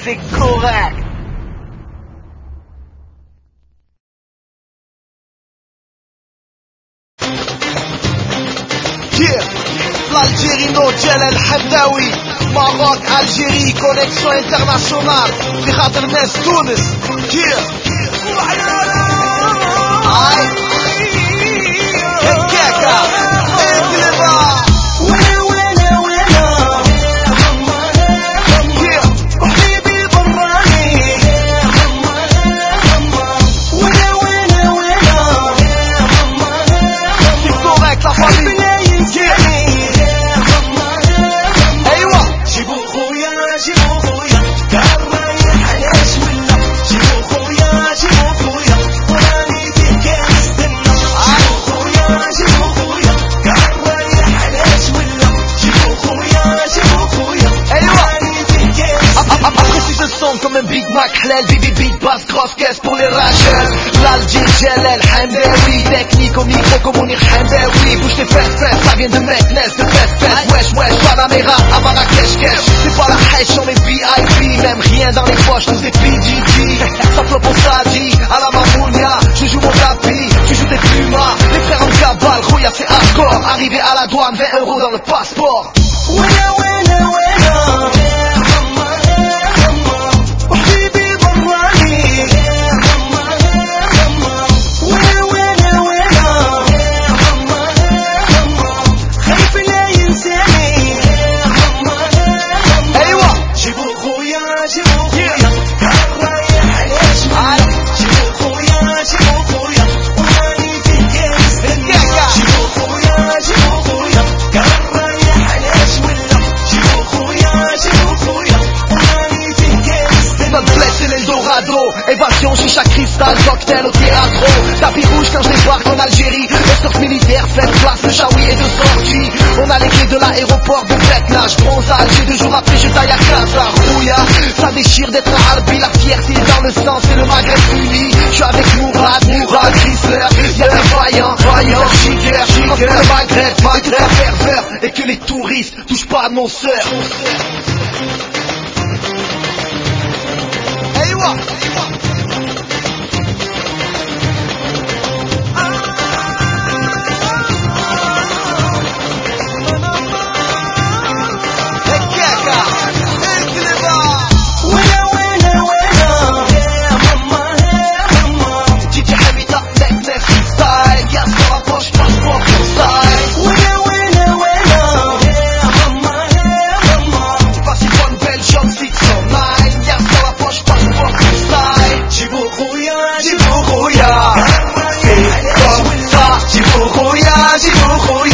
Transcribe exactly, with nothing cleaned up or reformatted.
c'est correct. Yeah, l'Algérie no Jalal Hamdaoui, Maroc, Algérie, connexion internationale, في خاطر ناس تونس. Yeah, aïe, هكاكا اقلبها. Comme un Big Mac, halal, bibi beat, basse, grosse caisse pour les rageurs. L'Algérie, Jalal Hamdaoui, technique au micro comme on est Hamdaoui. Bouge tes fesses, fesses, ça vient de Metnès, de fesses, fesses. Wesh, wesh, Panamera, à Marrakech, cash. C'est pas la hache, on est V I P, même rien dans les poches, tous des P G G. Ça flotte au Sadi, à la Mamounia, je joue mon tapis, tu joues des Pumas. Les frères en cabale, Rouya c'est hardcore. Arrivé à la douane, vingt euros dans le passeport. Wena, wena, wena. Évasion, chicha, cristal, cocktail au théâtre. Tapis rouge quand je débarque en Algérie. Escorte militaire, fête, place, le chaoui est de sortie. On a les clés de l'aéroport de Bretnage. Bronzage, et deux jours après je taille à Casa. Rouya, ça déchire d'être un Albi. La fierté dans le sang, c'est le Maghreb uni. Je suis avec Mourad, Mourad, Chrysler. Y'a des vaillants, vaillants, chiqueurs, chiqueurs. Le Maghreb, Maghreb, pervers. Et que les touristes touchent pas à nos sœurs. Hey, what? J'ai beau rouillard, j'ai beau rouillard.